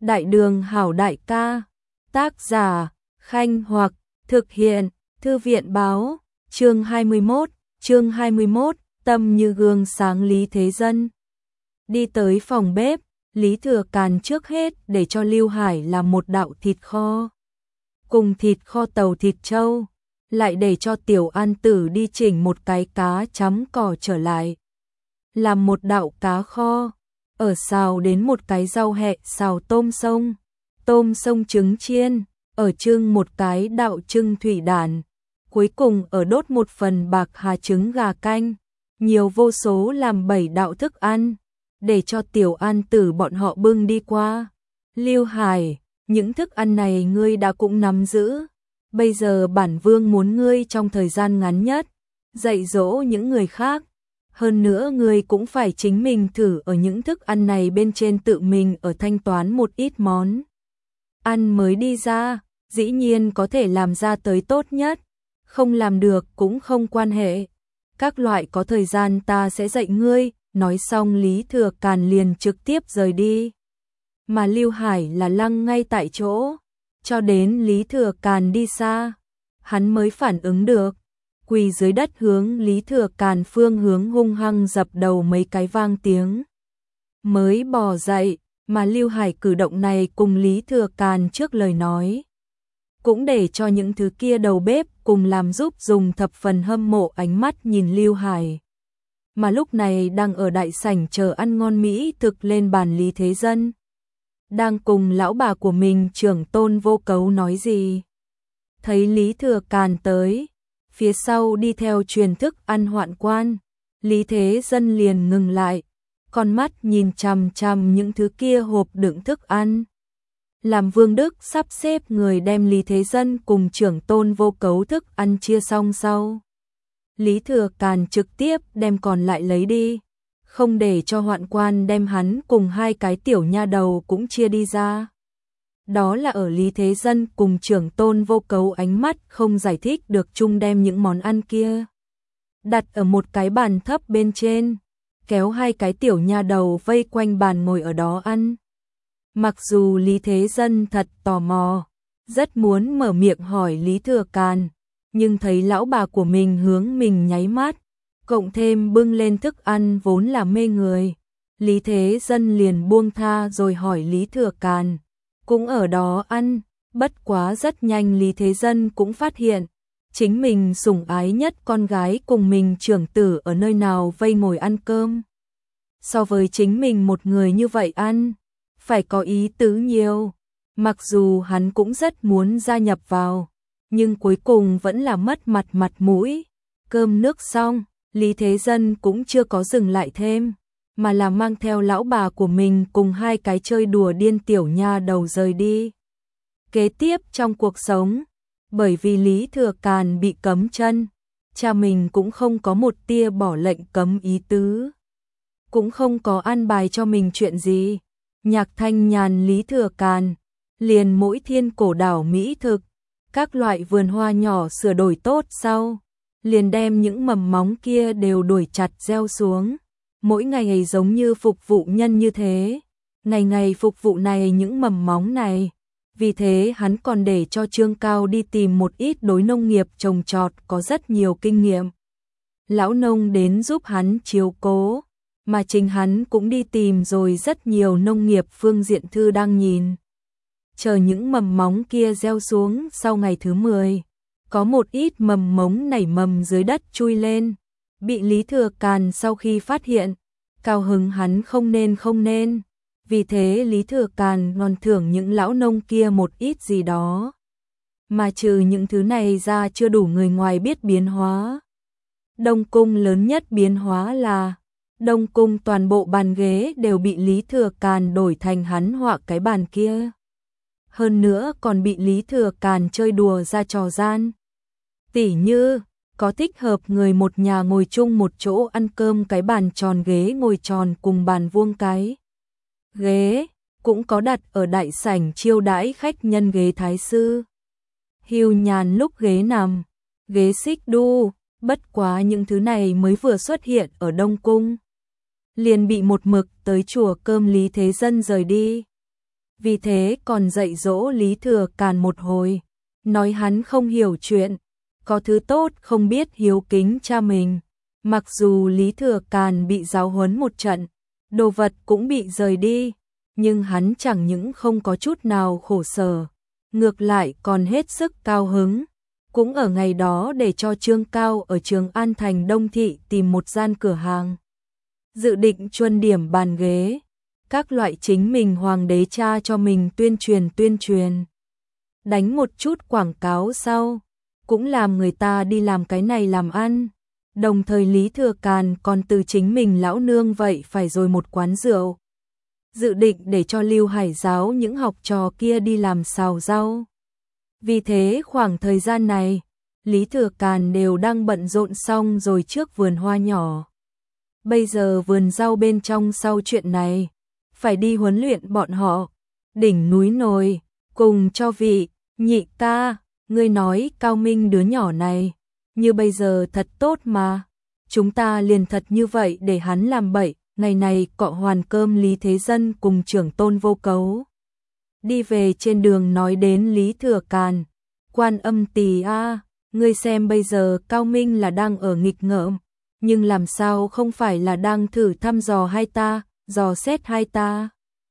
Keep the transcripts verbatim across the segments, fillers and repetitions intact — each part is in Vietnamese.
Đại đường hảo đại ca, tác giả, Khanh Hoặc, thực hiện, Thư viện báo, chương hai mươi mốt, chương hai mươi mốt, tâm như gương sáng Lý Thế Dân. Đi tới phòng bếp, Lý Thừa Càn trước hết để cho Lưu Hải làm một đạo thịt kho, cùng thịt kho tàu thịt trâu, lại để cho Tiểu An Tử đi chỉnh một cái cá chấm cỏ trở lại, làm một đạo cá kho, ở xào đến một cái rau hẹ xào tôm sông, tôm sông trứng chiên, ở trưng một cái đạo trưng thủy đản, cuối cùng ở đốt một phần bạc hà trứng gà canh, nhiều vô số làm bảy đạo thức ăn, để cho Tiểu An Tử bọn họ bưng đi qua. Lưu Hải, những thức ăn này ngươi đã cũng nắm giữ, bây giờ bản vương muốn ngươi trong thời gian ngắn nhất dạy dỗ những người khác, hơn nữa ngươi cũng phải chính mình thử ở những thức ăn này bên trên tự mình ở thanh toán một ít món ăn mới đi ra, dĩ nhiên có thể làm ra tới tốt nhất, không làm được cũng không quan hệ, các loại có thời gian ta sẽ dạy ngươi. Nói xong Lý Thừa Càn liền trực tiếp rời đi, mà Lưu Hải là lăng ngay tại chỗ, cho đến Lý Thừa Càn đi xa, hắn mới phản ứng được, quỳ dưới đất hướng Lý Thừa Càn phương hướng hung hăng dập đầu mấy cái vang tiếng, mới bò dậy, mà Lưu Hải cử động này cùng Lý Thừa Càn trước lời nói, cũng để cho những thứ kia đầu bếp cùng làm giúp dùng thập phần hâm mộ ánh mắt nhìn Lưu Hải. Mà lúc này đang ở đại sảnh chờ ăn ngon mỹ thực lên bàn Lý Thế Dân, đang cùng lão bà của mình Trưởng Tôn Vô Cấu nói gì. Thấy Lý Thừa Càn tới, phía sau đi theo truyền thức ăn hoạn quan, Lý Thế Dân liền ngừng lại, con mắt nhìn chằm chằm những thứ kia hộp đựng thức ăn. Làm Vương Đức sắp xếp người đem Lý Thế Dân cùng Trưởng Tôn Vô Cấu thức ăn chia xong sau, Lý Thừa Càn trực tiếp đem còn lại lấy đi, không để cho hoạn quan đem hắn cùng hai cái tiểu nha đầu cũng chia đi ra. Đó là ở Lý Thế Dân cùng Trưởng Tôn Vô Cấu ánh mắt không giải thích được chung đem những món ăn kia đặt ở một cái bàn thấp bên trên, kéo hai cái tiểu nha đầu vây quanh bàn ngồi ở đó ăn. Mặc dù Lý Thế Dân thật tò mò, rất muốn mở miệng hỏi Lý Thừa Càn, nhưng thấy lão bà của mình hướng mình nháy mắt, cộng thêm bưng lên thức ăn vốn là mê người, Lý Thế Dân liền buông tha rồi hỏi Lý Thừa Càn, cũng ở đó ăn, bất quá rất nhanh Lý Thế Dân cũng phát hiện, chính mình sủng ái nhất con gái cùng mình trưởng tử ở nơi nào vây ngồi ăn cơm. So với chính mình một người như vậy ăn, phải có ý tứ nhiều, mặc dù hắn cũng rất muốn gia nhập vào, nhưng cuối cùng vẫn là mất mặt mặt mũi. Cơm nước xong, Lý Thế Dân cũng chưa có dừng lại thêm, mà là mang theo lão bà của mình cùng hai cái chơi đùa điên tiểu nha đầu rời đi. Kế tiếp trong cuộc sống, bởi vì Lý Thừa Càn bị cấm chân, cha mình cũng không có một tia bỏ lệnh cấm ý tứ, cũng không có an bài cho mình chuyện gì. Nhạc Thanh Nhàn Lý Thừa Càn, liền mỗi thiên cổ đảo mỹ thực, các loại vườn hoa nhỏ sửa đổi tốt sau, liền đem những mầm móng kia đều đuổi chặt gieo xuống, mỗi ngày ngày giống như phục vụ nhân như thế, ngày ngày phục vụ này những mầm móng này, vì thế hắn còn để cho Trương Cao đi tìm một ít đối nông nghiệp trồng trọt có rất nhiều kinh nghiệm, lão nông đến giúp hắn chiếu cố, mà chính hắn cũng đi tìm rồi rất nhiều nông nghiệp phương diện thư đang nhìn. Chờ những mầm móng kia gieo xuống sau ngày thứ mười, có một ít mầm mống nảy mầm dưới đất chui lên, bị Lý Thừa Càn sau khi phát hiện, cao hứng hắn không nên không nên, vì thế Lý Thừa Càn còn thưởng những lão nông kia một ít gì đó. Mà trừ những thứ này ra chưa đủ người ngoài biết biến hóa. Đông Cung lớn nhất biến hóa là, Đông Cung toàn bộ bàn ghế đều bị Lý Thừa Càn đổi thành hắn họa cái bàn kia. Hơn nữa còn bị Lý Thừa Càn chơi đùa ra trò gian. Tỉ như, có thích hợp người một nhà ngồi chung một chỗ ăn cơm cái bàn tròn ghế ngồi tròn cùng bàn vuông cái ghế, cũng có đặt ở đại sảnh chiêu đãi khách nhân ghế thái sư. Hưu nhàn lúc ghế nằm, ghế xích đu, bất quá những thứ này mới vừa xuất hiện ở Đông Cung, liền bị một mực tới chùa cơm Lý Thế Dân rời đi. vì thế còn dạy dỗ Lý Thừa Càn một hồi, nói hắn không hiểu chuyện, có thứ tốt không biết hiếu kính cha mình. Mặc dù Lý Thừa Càn bị giáo huấn một trận, đồ vật cũng bị rời đi, nhưng hắn chẳng những không có chút nào khổ sở, ngược lại còn hết sức cao hứng. Cũng ở ngày đó để cho Trương Cao ở Trường An Thành Đông Thị tìm một gian cửa hàng, dự định chuân điểm bàn ghế, các loại chính mình hoàng đế cha cho mình tuyên truyền tuyên truyền. Đánh một chút quảng cáo sau, cũng làm người ta đi làm cái này làm ăn. Đồng thời Lý Thừa Càn còn từ chính mình lão nương vậy phải rồi một quán rượu, dự định để cho Lưu Hải giáo những học trò kia đi làm xào rau. Vì thế khoảng thời gian này, Lý Thừa Càn đều đang bận rộn xong rồi trước vườn hoa nhỏ. Bây giờ vườn rau bên trong sau chuyện này, phải đi huấn luyện bọn họ. Đỉnh núi nồi, cùng cho vị, nhị ca, ngươi nói Cao Minh đứa nhỏ này, như bây giờ thật tốt mà. Chúng ta liền thật như vậy để hắn làm bậy, ngày này cọ hoàn cơm Lý Thế Dân cùng trưởng tôn Vô Cấu. Đi về trên đường nói đến Lý Thừa Càn, Quan Âm Tỳ a, ngươi xem bây giờ Cao Minh là đang ở nghịch ngợm, nhưng làm sao không phải là đang thử thăm dò hai ta, dò xét hai ta.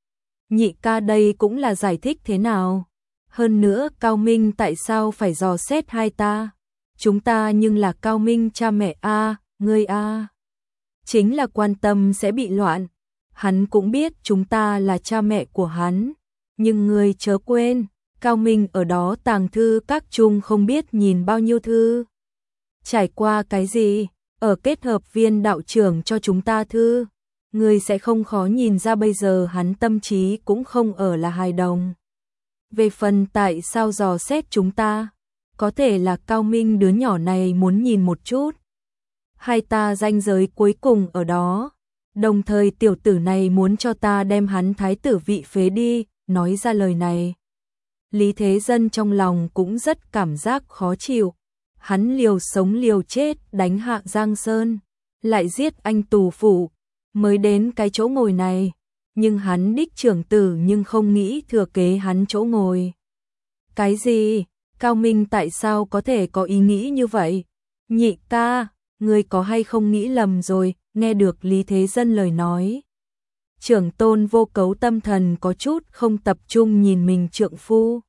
Nhị ca đây cũng là giải thích thế nào? Hơn nữa Cao Minh tại sao phải dò xét hai ta? Chúng ta nhưng là Cao Minh cha mẹ a, ngươi a. Chính là quan tâm sẽ bị loạn. Hắn cũng biết chúng ta là cha mẹ của hắn, nhưng ngươi chớ quên, Cao Minh ở đó tàng thư các chung không biết nhìn bao nhiêu thư. Trải qua cái gì, ở kết hợp viên đạo trưởng cho chúng ta thư, ngươi sẽ không khó nhìn ra bây giờ hắn tâm trí cũng không ở là hài đồng. Về phần tại sao dò xét chúng ta, có thể là Cao Minh đứa nhỏ này muốn nhìn một chút. Hai ta ranh giới cuối cùng ở đó, đồng thời tiểu tử này muốn cho ta đem hắn thái tử vị phế đi, nói ra lời này. Lý Thế Dân trong lòng cũng rất cảm giác khó chịu, hắn liều sống liều chết đánh hạ Giang Sơn, lại giết anh tù phủ, mới đến cái chỗ ngồi này, nhưng hắn đích trưởng tử nhưng không nghĩ thừa kế hắn chỗ ngồi. Cái gì? Cao Minh tại sao có thể có ý nghĩ như vậy? Nhị ca, ngươi có hay không nghĩ lầm rồi? Nghe được Lý Thế Dân lời nói, trưởng tôn Vô Cấu tâm thần có chút không tập trung nhìn mình trượng phu.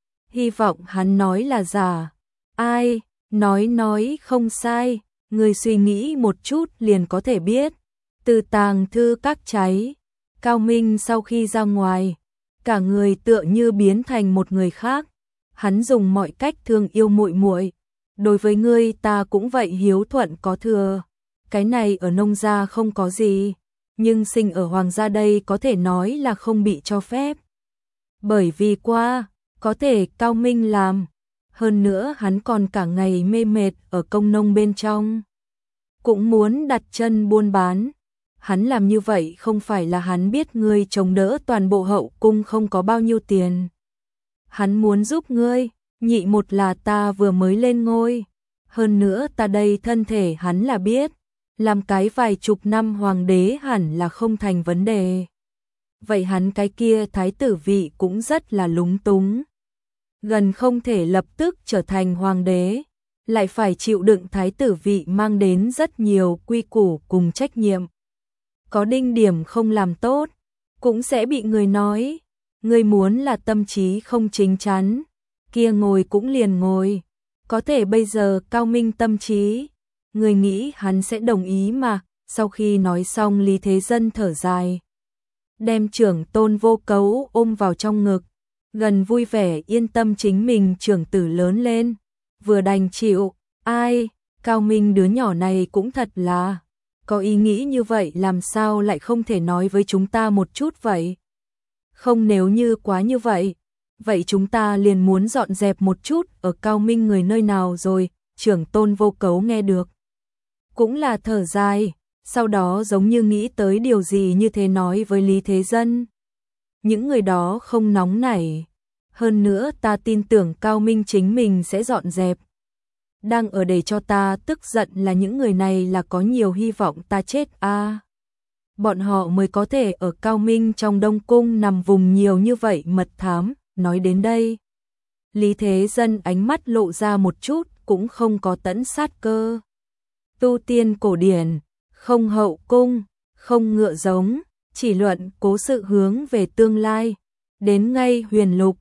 Hy vọng hắn nói là giả. Ai? Nói nói không sai, ngươi suy nghĩ một chút liền có thể biết. Từ tàng thư các cháy, Cao Minh sau khi ra ngoài, cả người tựa như biến thành một người khác. Hắn dùng mọi cách thương yêu muội muội, đối với ngươi ta cũng vậy hiếu thuận có thừa. Cái này ở nông gia không có gì, nhưng sinh ở hoàng gia đây có thể nói là không bị cho phép. Bởi vì qua, có thể Cao Minh làm, hơn nữa hắn còn cả ngày mê mệt ở công nông bên trong. Cũng muốn đặt chân buôn bán. Hắn làm như vậy không phải là hắn biết ngươi chống đỡ toàn bộ hậu cung không có bao nhiêu tiền. Hắn muốn giúp ngươi, nhị một là ta vừa mới lên ngôi. Hơn nữa ta đây thân thể hắn là biết, làm cái vài chục năm hoàng đế hẳn là không thành vấn đề. Vậy hắn cái kia thái tử vị cũng rất là lúng túng. Gần không thể lập tức trở thành hoàng đế, lại phải chịu đựng thái tử vị mang đến rất nhiều quy củ cùng trách nhiệm. Có đinh điểm không làm tốt, cũng sẽ bị người nói. Người muốn là tâm trí không chính chắn, kia ngồi cũng liền ngồi. Có thể bây giờ Cao Minh tâm trí, người nghĩ hắn sẽ đồng ý mà. Sau khi nói xong Lý Thế Dân thở dài, đem trưởng tôn Vô Cấu ôm vào trong ngực, gần vui vẻ yên tâm chính mình trưởng tử lớn lên, vừa đành chịu. Ai, Cao Minh đứa nhỏ này cũng thật là, có ý nghĩ như vậy làm sao lại không thể nói với chúng ta một chút vậy? Không, nếu như quá như vậy, vậy chúng ta liền muốn dọn dẹp một chút ở Cao Minh người nơi nào rồi. Trưởng tôn Vô Cấu nghe được, cũng là thở dài, sau đó giống như nghĩ tới điều gì như thế nói với Lý Thế Dân. Những người đó không nóng nảy, hơn nữa ta tin tưởng Cao Minh chính mình sẽ dọn dẹp. Đang ở để cho ta tức giận là những người này là có nhiều hy vọng ta chết a. À. bọn họ mới có thể ở Cao Minh trong Đông Cung nằm vùng nhiều như vậy mật thám. Nói đến đây, Lý Thế Dân ánh mắt lộ ra một chút, cũng không có tẫn sát cơ. Tu tiên cổ điển, không hậu cung, không ngựa giống, chỉ luận cố sự hướng về tương lai. Đến ngay huyền lục,